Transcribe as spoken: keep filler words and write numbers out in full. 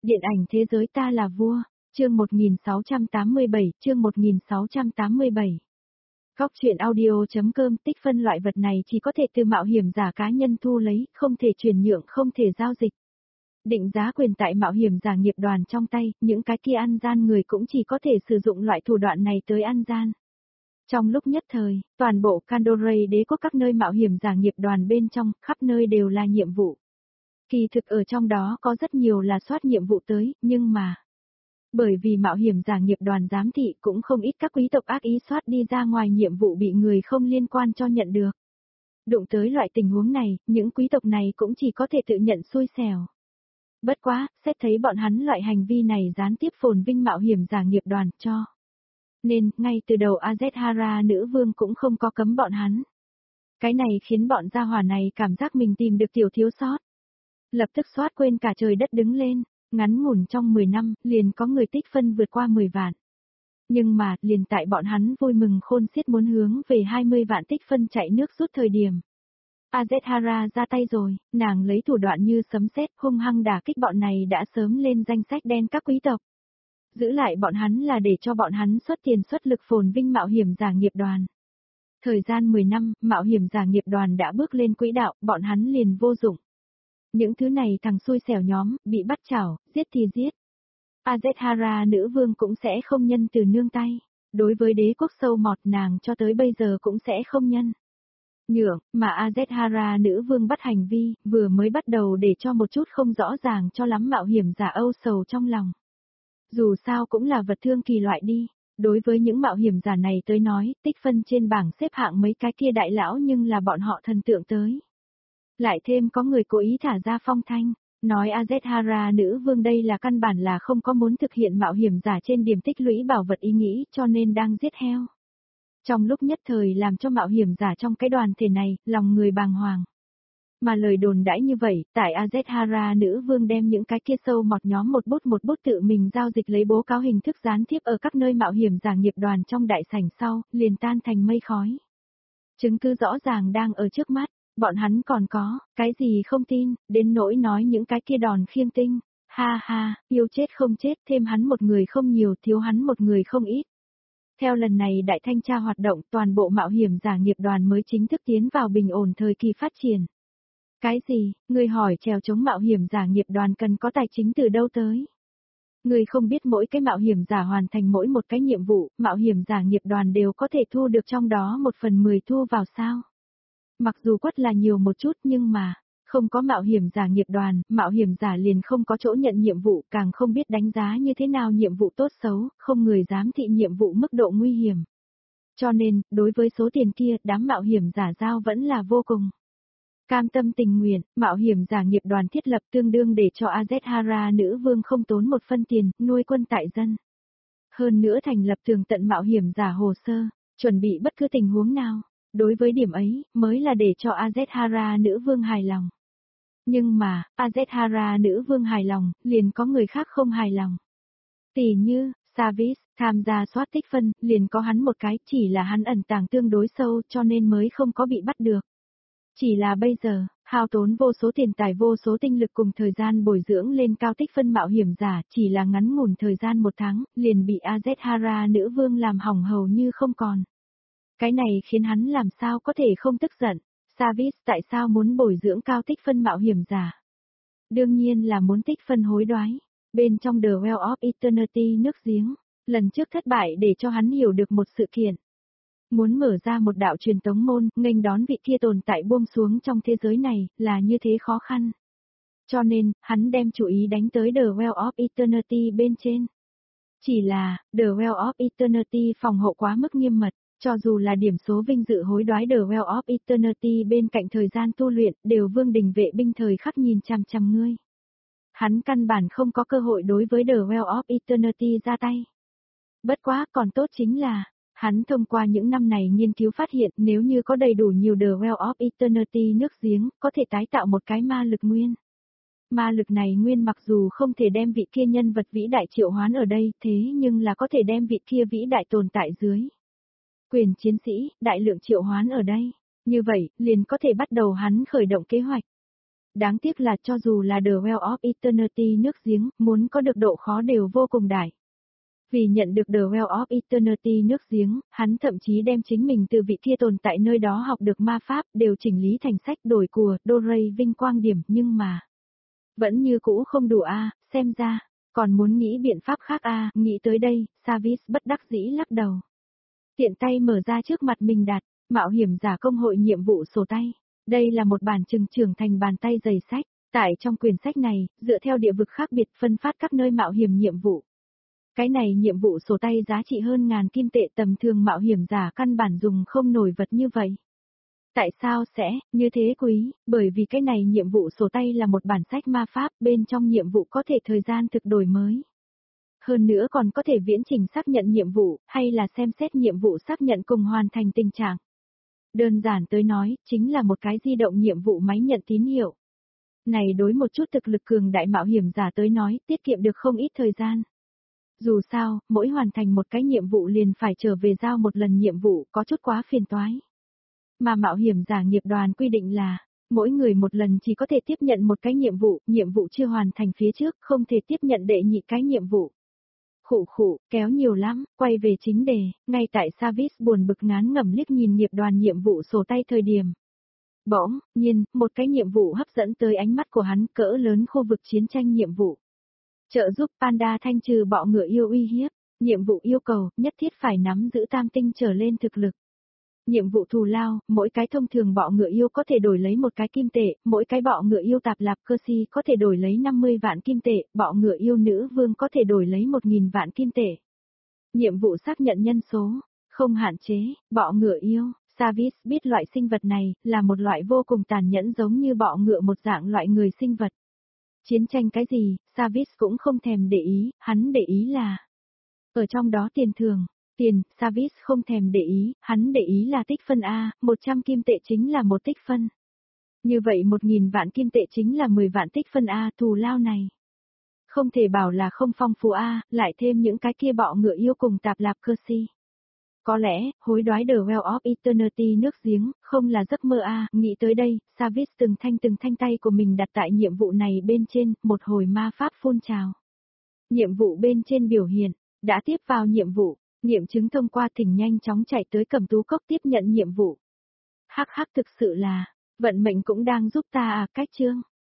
Điện ảnh thế giới ta là vua, chương một nghìn sáu trăm tám mươi bảy, chương một nghìn sáu trăm tám mươi bảy. Góc truyện audio.com tích phân loại vật này chỉ có thể từ mạo hiểm giả cá nhân thu lấy, không thể chuyển nhượng, không thể giao dịch. Định giá quyền tại mạo hiểm giả nghiệp đoàn trong tay, những cái kia ăn gian người cũng chỉ có thể sử dụng loại thủ đoạn này tới ăn gian. Trong lúc nhất thời, toàn bộ Candoray đế quốc các nơi mạo hiểm giả nghiệp đoàn bên trong, khắp nơi đều là nhiệm vụ. Kỳ thực ở trong đó có rất nhiều là soát nhiệm vụ tới, nhưng mà... Bởi vì mạo hiểm giả nghiệp đoàn giám thị cũng không ít các quý tộc ác ý soát đi ra ngoài nhiệm vụ bị người không liên quan cho nhận được. Đụng tới loại tình huống này, những quý tộc này cũng chỉ có thể tự nhận xui xẻo. Bất quá, xét thấy bọn hắn loại hành vi này gián tiếp phồn vinh mạo hiểm giả nghiệp đoàn cho. Nên, ngay từ đầu Azethara nữ vương cũng không có cấm bọn hắn. Cái này khiến bọn gia hỏa này cảm giác mình tìm được tiểu thiếu sót. Lập tức soát quên cả trời đất đứng lên, ngắn ngủn trong mười năm, liền có người tích phân vượt qua mười vạn. Nhưng mà, liền tại bọn hắn vui mừng khôn xiết muốn hướng về hai mươi vạn tích phân chạy nước rút thời điểm. Azethara ra tay rồi, nàng lấy thủ đoạn như sấm sét hung hăng đả kích bọn này đã sớm lên danh sách đen các quý tộc. Giữ lại bọn hắn là để cho bọn hắn xuất tiền xuất lực phồn vinh mạo hiểm giả nghiệp đoàn. Thời gian mười năm, mạo hiểm giả nghiệp đoàn đã bước lên quỹ đạo, bọn hắn liền vô dụng. Những thứ này thằng xui xẻo nhóm, bị bắt chảo, giết thì giết. Azethara nữ vương cũng sẽ không nhân từ nương tay. Đối với đế quốc sâu mọt nàng cho tới bây giờ cũng sẽ không nhân. Nhượng, mà Azethara nữ vương bắt hành vi, vừa mới bắt đầu để cho một chút không rõ ràng cho lắm mạo hiểm giả âu sầu trong lòng. Dù sao cũng là vật thương kỳ loại đi. Đối với những mạo hiểm giả này tới nói, tích phân trên bảng xếp hạng mấy cái kia đại lão nhưng là bọn họ thần tượng tới. Lại thêm có người cố ý thả ra phong thanh, nói Azethara nữ vương đây là căn bản là không có muốn thực hiện mạo hiểm giả trên điểm tích lũy bảo vật ý nghĩ cho nên đang giết heo. Trong lúc nhất thời làm cho mạo hiểm giả trong cái đoàn thể này, lòng người bàng hoàng. Mà lời đồn đãi như vậy, tại Azethara nữ vương đem những cái kia sâu mọt nhóm một bút một bút tự mình giao dịch lấy bố cáo hình thức gián tiếp ở các nơi mạo hiểm giả nghiệp đoàn trong đại sảnh sau, liền tan thành mây khói. Chứng cứ rõ ràng đang ở trước mắt. Bọn hắn còn có, cái gì không tin, đến nỗi nói những cái kia đòn khiêng tinh. Ha ha, yêu chết không chết, thêm hắn một người không nhiều, thiếu hắn một người không ít. Theo lần này đại thanh tra hoạt động, toàn bộ mạo hiểm giả nghiệp đoàn mới chính thức tiến vào bình ổn thời kỳ phát triển. Cái gì, người hỏi trèo chống mạo hiểm giả nghiệp đoàn cần có tài chính từ đâu tới? Người không biết mỗi cái mạo hiểm giả hoàn thành mỗi một cái nhiệm vụ, mạo hiểm giả nghiệp đoàn đều có thể thu được trong đó một phần mười thu vào sao? Mặc dù quất là nhiều một chút nhưng mà, không có mạo hiểm giả nghiệp đoàn, mạo hiểm giả liền không có chỗ nhận nhiệm vụ, càng không biết đánh giá như thế nào nhiệm vụ tốt xấu, không người dám thị nhiệm vụ mức độ nguy hiểm. Cho nên, đối với số tiền kia, đám mạo hiểm giả giao vẫn là vô cùng. Cam tâm tình nguyện, mạo hiểm giả nghiệp đoàn thiết lập tương đương để cho Azethara nữ vương không tốn một phân tiền, nuôi quân tại dân. Hơn nữa thành lập tường tận mạo hiểm giả hồ sơ, chuẩn bị bất cứ tình huống nào. Đối với điểm ấy, mới là để cho Azethara nữ vương hài lòng. Nhưng mà, Azethara nữ vương hài lòng, liền có người khác không hài lòng. Tỷ như, Savis, tham gia soát tích phân, liền có hắn một cái, chỉ là hắn ẩn tàng tương đối sâu cho nên mới không có bị bắt được. Chỉ là bây giờ, hao tốn vô số tiền tài vô số tinh lực cùng thời gian bồi dưỡng lên cao tích phân mạo hiểm giả, chỉ là ngắn ngủn thời gian một tháng, liền bị Azethara nữ vương làm hỏng hầu như không còn. Cái này khiến hắn làm sao có thể không tức giận, Savis tại sao muốn bồi dưỡng cao tích phân mạo hiểm giả? Đương nhiên là muốn tích phân hối đoái, bên trong The Well of Eternity nước giếng, lần trước thất bại để cho hắn hiểu được một sự kiện. Muốn mở ra một đạo truyền tống môn, nghênh đón vị kia tồn tại buông xuống trong thế giới này, là như thế khó khăn. Cho nên, hắn đem chú ý đánh tới The Well of Eternity bên trên. Chỉ là, The Well of Eternity phòng hộ quá mức nghiêm mật. Cho dù là điểm số vinh dự hối đoái The Well of Eternity bên cạnh thời gian tu luyện, đều vương đình vệ binh thời khắc nhìn chằm chằm ngươi. Hắn căn bản không có cơ hội đối với The Well of Eternity ra tay. Bất quá, còn tốt chính là, hắn thông qua những năm này nghiên cứu phát hiện nếu như có đầy đủ nhiều The Well of Eternity nước giếng, có thể tái tạo một cái ma lực nguyên. Ma lực này nguyên mặc dù không thể đem vị kia nhân vật vĩ đại triệu hoán ở đây, thế nhưng là có thể đem vị kia vĩ đại tồn tại dưới. Quyền chiến sĩ, đại lượng triệu hoán ở đây. Như vậy, liền có thể bắt đầu hắn khởi động kế hoạch. đáng tiếc là cho dù là The Well of Eternity nước giếng, muốn có được độ khó đều vô cùng đại. Vì nhận được The Well of Eternity nước giếng, hắn thậm chí đem chính mình từ vị kia tồn tại nơi đó học được ma pháp, đều chỉnh lý thành sách đổi của Doray vinh quang điểm, nhưng mà vẫn như cũ không đủ a, xem ra còn muốn nghĩ biện pháp khác a, nghĩ tới đây, Savis bất đắc dĩ lắc đầu. Tiện tay mở ra trước mặt mình đặt, mạo hiểm giả công hội nhiệm vụ sổ tay. Đây là một bản trừng trưởng thành bàn tay dày sách, tại trong quyển sách này, dựa theo địa vực khác biệt phân phát các nơi mạo hiểm nhiệm vụ. Cái này nhiệm vụ sổ tay giá trị hơn ngàn kim tệ, tầm thường mạo hiểm giả căn bản dùng không nổi vật như vậy. Tại sao sẽ như thế quý? Bởi vì cái này nhiệm vụ sổ tay là một bản sách ma pháp, bên trong nhiệm vụ có thể thời gian thực đổi mới. Hơn nữa còn có thể viễn trình xác nhận nhiệm vụ, hay là xem xét nhiệm vụ xác nhận cùng hoàn thành tình trạng. Đơn giản tới nói, chính là một cái di động nhiệm vụ máy nhận tín hiệu. Này đối một chút thực lực cường đại mạo hiểm giả tới nói, tiết kiệm được không ít thời gian. Dù sao, mỗi hoàn thành một cái nhiệm vụ liền phải trở về giao một lần nhiệm vụ, có chút quá phiền toái. Mà mạo hiểm giả nghiệp đoàn quy định là, mỗi người một lần chỉ có thể tiếp nhận một cái nhiệm vụ, nhiệm vụ chưa hoàn thành phía trước, không thể tiếp nhận đệ nhị cái nhiệm vụ. Khụ khụ, kéo nhiều lắm, quay về chính đề, ngay tại Savis buồn bực ngán ngẩm liếc nhìn nghiệp đoàn nhiệm vụ sổ tay thời điểm. Bỗng nhiên, một cái nhiệm vụ hấp dẫn tới ánh mắt của hắn, cỡ lớn khu vực chiến tranh nhiệm vụ. Trợ giúp Panda thanh trừ bọ ngựa yêu uy hiếp, nhiệm vụ yêu cầu, nhất thiết phải nắm giữ tam tinh trở lên thực lực. Nhiệm vụ thù lao, mỗi cái thông thường bọ ngựa yêu có thể đổi lấy một cái kim tệ, mỗi cái bọ ngựa yêu tạp lạp cơ si có thể đổi lấy năm mươi vạn kim tệ, bọ ngựa yêu nữ vương có thể đổi lấy một nghìn vạn kim tệ. Nhiệm vụ xác nhận nhân số, không hạn chế, bọ ngựa yêu, Savis biết loại sinh vật này là một loại vô cùng tàn nhẫn giống như bọ ngựa một dạng loại người sinh vật. Chiến tranh cái gì, Savis cũng không thèm để ý, hắn để ý là ở trong đó tiền thường. Tiền, Savis không thèm để ý, hắn để ý là tích phân A, một trăm kim tệ chính là một tích phân. Như vậy một nghìn vạn kim tệ chính là mười vạn tích phân A, thù lao này. Không thể bảo là không phong phú A, lại thêm những cái kia bọ ngựa yêu cùng tạp lạp cơ si. Có lẽ, hối đoái The Well of Eternity nước giếng, không là giấc mơ A, nghĩ tới đây, Savis từng thanh từng thanh tay của mình đặt tại nhiệm vụ này bên trên, một hồi ma pháp phun trào. Nhiệm vụ bên trên biểu hiện, đã tiếp vào nhiệm vụ. Nghiệm chứng thông qua thỉnh nhanh chóng chạy tới Cẩm Tú Cốc tiếp nhận nhiệm vụ. Hắc hắc thực sự là, vận mệnh cũng đang giúp ta à, cách chương.